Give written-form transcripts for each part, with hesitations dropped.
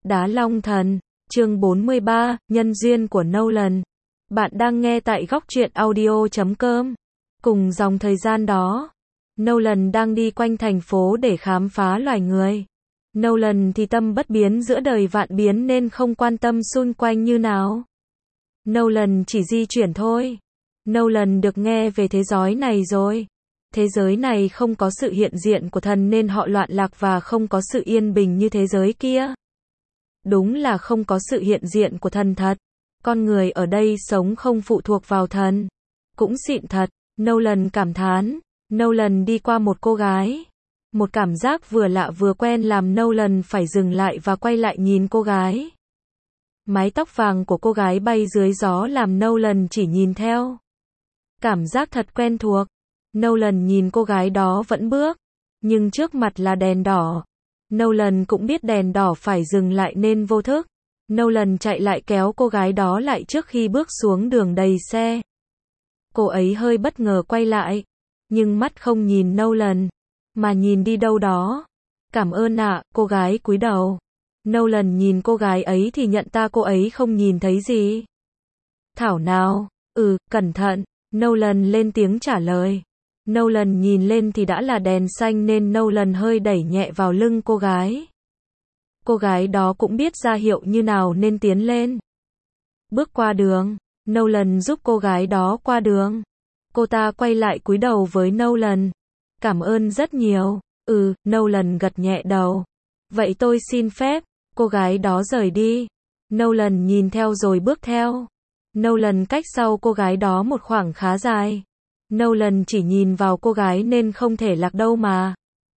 Đá Long Thần, chương 43, nhân duyên của Nolan. Bạn đang nghe tại góc truyện audio.com. Cùng dòng thời gian đó, Nolan đang đi quanh thành phố để khám phá loài người. Nolan thì tâm bất biến giữa đời vạn biến nên không quan tâm xung quanh như nào. Nolan chỉ di chuyển thôi. Nolan được nghe về thế giới này rồi. Thế giới này không có sự hiện diện của thần nên họ loạn lạc và không có sự yên bình như thế giới kia. Đúng là không có sự hiện diện của thần thật. Con người ở đây sống không phụ thuộc vào thần. Cũng xịn thật, Nolan cảm thán. Nolan đi qua một cô gái. Một cảm giác vừa lạ vừa quen làm Nolan phải dừng lại và quay lại nhìn cô gái. Mái tóc vàng của cô gái bay dưới gió làm Nolan chỉ nhìn theo. Cảm giác thật quen thuộc. Nolan nhìn cô gái đó vẫn bước. Nhưng trước mặt là đèn đỏ. Nolan cũng biết đèn đỏ phải dừng lại nên vô thức. Nolan chạy lại kéo cô gái đó lại trước khi bước xuống đường đầy xe. Cô ấy hơi bất ngờ quay lại. Nhưng mắt không nhìn Nolan. Mà nhìn đi đâu đó. Cảm ơn ạ, cô gái cúi đầu. Nolan nhìn cô gái ấy thì nhận ra cô ấy không nhìn thấy gì. Thảo nào, cẩn thận. Nolan lên tiếng trả lời. Nolan nhìn lên thì đã là đèn xanh nên Nolan hơi đẩy nhẹ vào lưng cô gái. Cô gái đó cũng biết ra hiệu như nào nên tiến lên. Bước qua đường, Nolan giúp cô gái đó qua đường. Cô ta quay lại cúi đầu với Nolan. Cảm ơn rất nhiều. Nolan gật nhẹ đầu. Vậy tôi xin phép. Cô gái đó rời đi. Nolan nhìn theo rồi bước theo. Nolan cách sau cô gái đó một khoảng khá dài. Nolan chỉ nhìn vào cô gái nên không thể lạc đâu mà.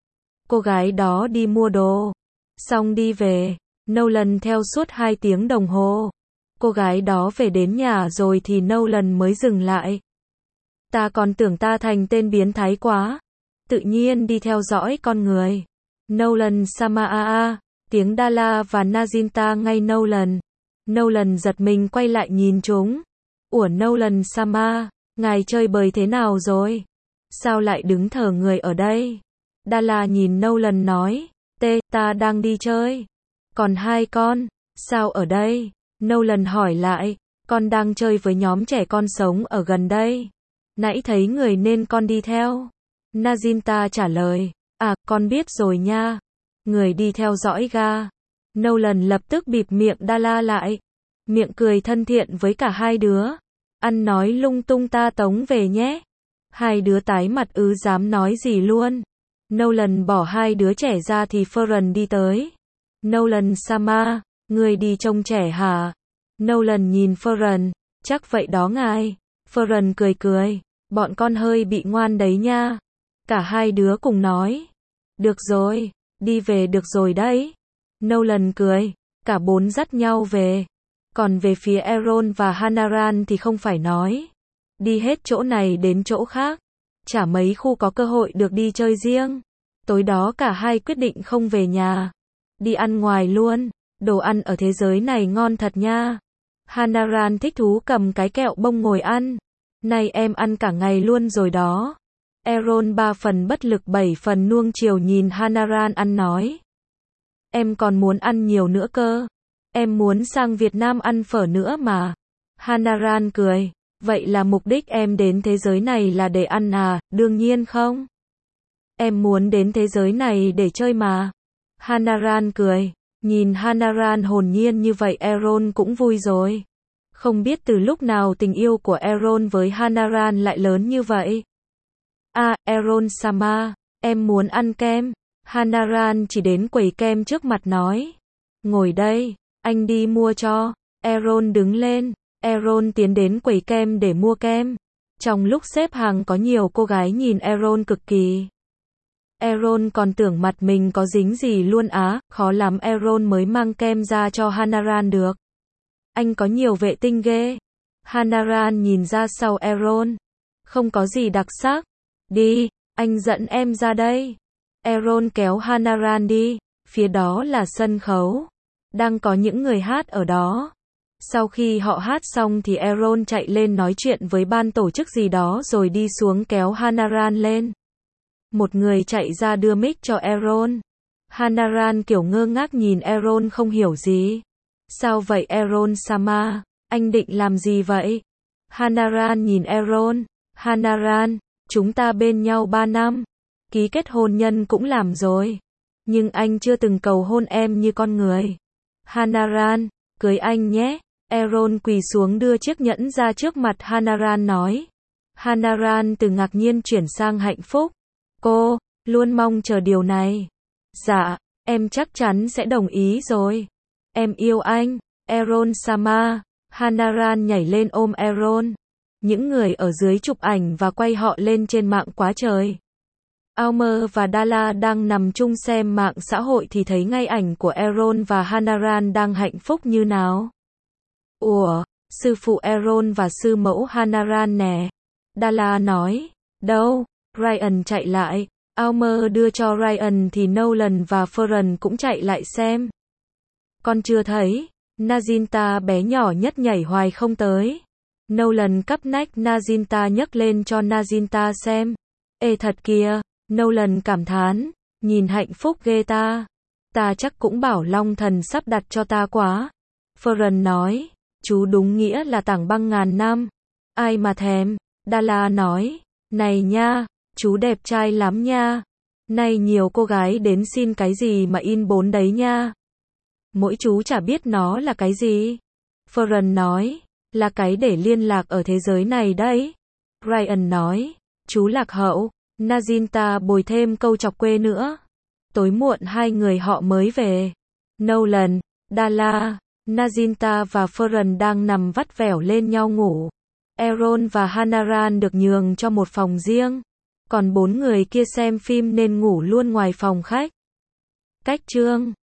Cô gái đó đi mua đồ. Xong đi về. Nolan theo suốt 2 tiếng đồng hồ. Cô gái đó về đến nhà rồi thì Nolan mới dừng lại. Ta còn tưởng ta thành tên biến thái quá. Tự nhiên đi theo dõi con người. Nolan Sama tiếng Dala và Naginta ngay Nolan. Nolan giật mình quay lại nhìn chúng. Ủa Nolan Sama, ngài chơi bời thế nào rồi? Sao lại đứng thờ người ở đây? Dala nhìn Nolan nói. Ta đang đi chơi. Còn 2 con, sao ở đây? Nolan hỏi lại. Con đang chơi với nhóm trẻ con sống ở gần đây. Nãy thấy người nên con đi theo. Naginta trả lời. Con biết rồi nha. Người đi theo dõi ga. Nolan lập tức bịt miệng Dala lại. Miệng cười thân thiện với cả 2 đứa. Ăn nói lung tung ta tống về nhé. 2 đứa tái mặt dám nói gì luôn. Nolan bỏ 2 đứa trẻ ra thì Ferran đi tới. Nolan Sama, người đi trông trẻ hả? Nolan nhìn Ferran, chắc vậy đó ngài. Ferran cười cười, bọn con hơi bị ngoan đấy nha. Cả 2 đứa cùng nói. Được rồi, đi về được rồi đấy. Nolan cười, cả 4 dắt nhau về. Còn về phía Aaron và Hanaran thì không phải nói. Đi hết chỗ này đến chỗ khác. Chả mấy khu có cơ hội được đi chơi riêng. Tối đó cả 2 quyết định không về nhà. Đi ăn ngoài luôn. Đồ ăn ở thế giới này ngon thật nha. Hanaran thích thú cầm cái kẹo bông ngồi ăn. Này em ăn cả ngày luôn rồi đó. Aaron 3 phần bất lực 7 phần nuông chiều nhìn Hanaran ăn nói. Em còn muốn ăn nhiều nữa cơ. Em muốn sang Việt Nam ăn phở nữa mà. Hanaran cười. Vậy là mục đích em đến thế giới này là để ăn à? Đương nhiên không. Em muốn đến thế giới này để chơi mà. Hanaran cười. Nhìn Hanaran hồn nhiên như vậy Aaron cũng vui rồi. Không biết từ lúc nào tình yêu của Aaron với Hanaran lại lớn như vậy. Aaron Sama, em muốn ăn kem. Hanaran chỉ đến quầy kem trước mặt nói. Ngồi đây, anh đi mua cho. Aaron đứng lên. Aaron tiến đến quầy kem để mua kem. Trong lúc xếp hàng có nhiều cô gái nhìn Aaron cực kỳ. Aaron còn tưởng mặt mình có dính gì luôn khó lắm Aaron mới mang kem ra cho Hanaran được. Anh có nhiều vệ tinh ghê. Hanaran nhìn ra sau Aaron. Không có gì đặc sắc. Đi, anh dẫn em ra đây. Aaron kéo Hanaran đi. Phía đó là sân khấu. Đang có những người hát ở đó. Sau khi họ hát xong thì Aaron chạy lên nói chuyện với ban tổ chức gì đó rồi đi xuống kéo Hanaran lên. Một người chạy ra đưa mic cho Aaron. Hanaran kiểu ngơ ngác nhìn Aaron không hiểu gì. Sao vậy Aaron-sama? Anh định làm gì vậy? Hanaran nhìn Aaron. Hanaran, chúng ta bên nhau 3 năm. Ký kết hôn nhân cũng làm rồi. Nhưng anh chưa từng cầu hôn em như con người. Hanaran, cưới anh nhé. Aaron quỳ xuống đưa chiếc nhẫn ra trước mặt Hanaran nói. Hanaran từ ngạc nhiên chuyển sang hạnh phúc. Cô, luôn mong chờ điều này. Dạ, em chắc chắn sẽ đồng ý rồi. Em yêu anh, Aaron-sama. Hanaran nhảy lên ôm Aaron. Những người ở dưới chụp ảnh và quay họ lên trên mạng quá trời. Almer và Dala đang nằm chung xem mạng xã hội thì thấy ngay ảnh của Aaron và Hanaran đang hạnh phúc như nào. Ủa, sư phụ Aaron và sư mẫu Hanaran nè. Dala nói. Đâu? Ryan chạy lại. Almer đưa cho Ryan thì Nolan và Ferran cũng chạy lại xem. Con chưa thấy. Naginta bé nhỏ nhất nhảy hoài không tới. Nolan cắp nách Naginta nhấc lên cho Naginta xem. Ê thật kìa. Nolan cảm thán. Nhìn hạnh phúc ghê ta. Ta chắc cũng bảo Long Thần sắp đặt cho ta quá. Ferran nói. Chú đúng nghĩa là tảng băng ngàn năm. Ai mà thèm. Dala nói. Này nha. Chú đẹp trai lắm nha. Nay nhiều cô gái đến xin cái gì mà in 4 đấy nha. Mỗi chú chả biết nó là cái gì. Ferran nói. Là cái để liên lạc ở thế giới này đấy. Ryan nói. Chú lạc hậu. Naginta bồi thêm câu chọc quê nữa. Tối muộn hai người họ mới về. Nolan, Dala, Naginta và Ferran đang nằm vắt vẻo lên nhau ngủ. Aaron và Hanaran được nhường cho một phòng riêng. Còn 4 người kia xem phim nên ngủ luôn ngoài phòng khách. Cách chương